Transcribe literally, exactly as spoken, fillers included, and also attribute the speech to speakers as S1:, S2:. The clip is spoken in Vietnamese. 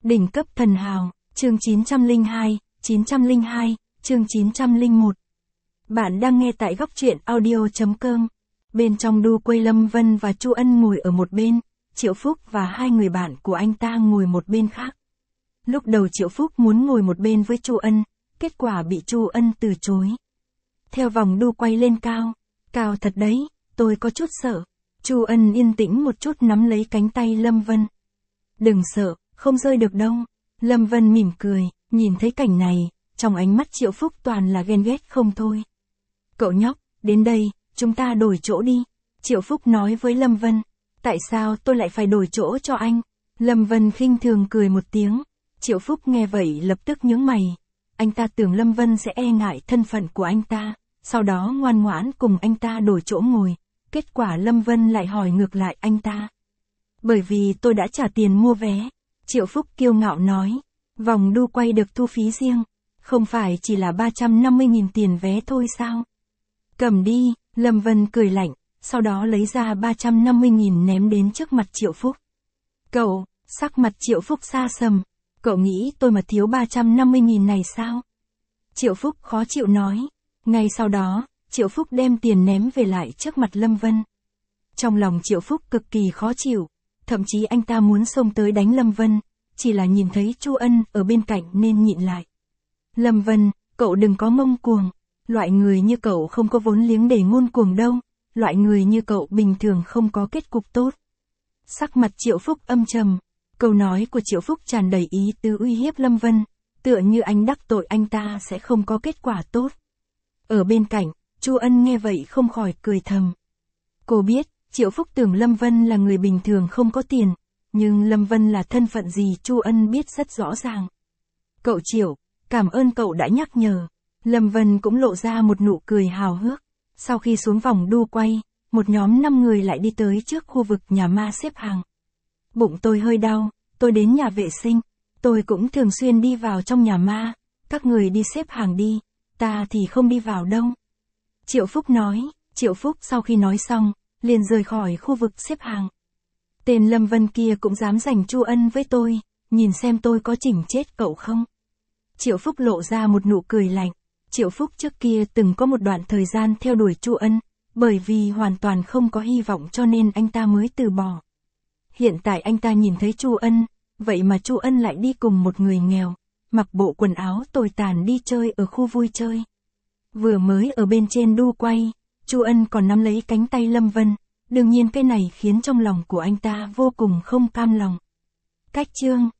S1: Đỉnh cấp thần hào, chương chín trăm lẻ hai, chín trăm lẻ hai, chương chín trăm lẻ một. Bạn đang nghe tại góc truyện audio chấm com. Bên trong đu quay Lâm Vân và Chu Ân ngồi ở một bên, Triệu Phúc và hai người bạn của anh ta ngồi một bên khác. Lúc đầu Triệu Phúc muốn ngồi một bên với Chu Ân, kết quả bị Chu Ân từ chối. Theo vòng đu quay lên cao, cao thật đấy, tôi có chút sợ. Chu Ân yên tĩnh một chút nắm lấy cánh tay Lâm Vân. Đừng sợ, không rơi được đâu. Lâm Vân mỉm cười, nhìn thấy cảnh này, trong ánh mắt Triệu Phúc toàn là ghen ghét không thôi. Cậu nhóc, đến đây, chúng ta đổi chỗ đi. Triệu Phúc nói với Lâm Vân. Tại sao tôi lại phải đổi chỗ cho anh? Lâm Vân khinh thường cười một tiếng. Triệu Phúc nghe vậy lập tức nhướng mày. Anh ta tưởng Lâm Vân sẽ e ngại thân phận của anh ta, sau đó ngoan ngoãn cùng anh ta đổi chỗ ngồi. Kết quả Lâm Vân lại hỏi ngược lại anh ta. Bởi vì tôi đã trả tiền mua vé. Triệu Phúc kiêu ngạo nói. Vòng đu quay được thu phí riêng. Không phải chỉ là ba trăm năm mươi nghìn tiền vé thôi sao? Cầm đi, Lâm Vân cười lạnh, sau đó lấy ra ba trăm năm mươi nghìn ném đến trước mặt Triệu Phúc. Cậu, sắc mặt Triệu Phúc xa sầm. Cậu nghĩ tôi mà thiếu ba trăm năm mươi nghìn này sao? Triệu Phúc khó chịu nói. Ngay sau đó, Triệu Phúc đem tiền ném về lại trước mặt Lâm Vân. Trong lòng Triệu Phúc cực kỳ khó chịu, thậm chí anh ta muốn xông tới đánh Lâm Vân, chỉ là nhìn thấy Chu Ân ở bên cạnh nên nhịn lại. Lâm Vân, cậu đừng có ngông cuồng, loại người như cậu không có vốn liếng để ngông cuồng đâu, loại người như cậu bình thường không có kết cục tốt. Sắc mặt Triệu Phúc âm trầm, câu nói của Triệu Phúc tràn đầy ý tứ uy hiếp Lâm Vân, tựa như anh đắc tội anh ta sẽ không có kết quả tốt. Ở bên cạnh, Chu Ân nghe vậy không khỏi cười thầm. Cô biết, Triệu Phúc tưởng Lâm Vân là người bình thường không có tiền, nhưng Lâm Vân là thân phận gì Chu Ân biết rất rõ ràng. Cậu Triệu, cảm ơn cậu đã nhắc nhở. Lâm Vân cũng lộ ra một nụ cười hào hước. Sau khi xuống vòng đu quay, một nhóm năm người lại đi tới trước khu vực nhà ma xếp hàng. Bụng tôi hơi đau, tôi đến nhà vệ sinh, tôi cũng thường xuyên đi vào trong nhà ma, các người đi xếp hàng đi, ta thì không đi vào đâu. Triệu Phúc nói. Triệu Phúc sau khi nói xong, liền rời khỏi khu vực xếp hàng. Tên Lâm Vân kia cũng dám giành Chu Ân với tôi, nhìn xem tôi có chỉnh chết cậu không. Triệu Phúc lộ ra một nụ cười lạnh. Triệu Phúc trước kia từng có một đoạn thời gian theo đuổi Chu Ân, bởi vì hoàn toàn không có hy vọng cho nên anh ta mới từ bỏ. Hiện tại anh ta nhìn thấy Chu Ân, vậy mà Chu Ân lại đi cùng một người nghèo, mặc bộ quần áo tồi tàn đi chơi ở khu vui chơi. Vừa mới ở bên trên đu quay, Chu Ân còn nắm lấy cánh tay Lâm Vân, đương nhiên cái này khiến trong lòng của anh ta vô cùng không cam lòng. Cách chương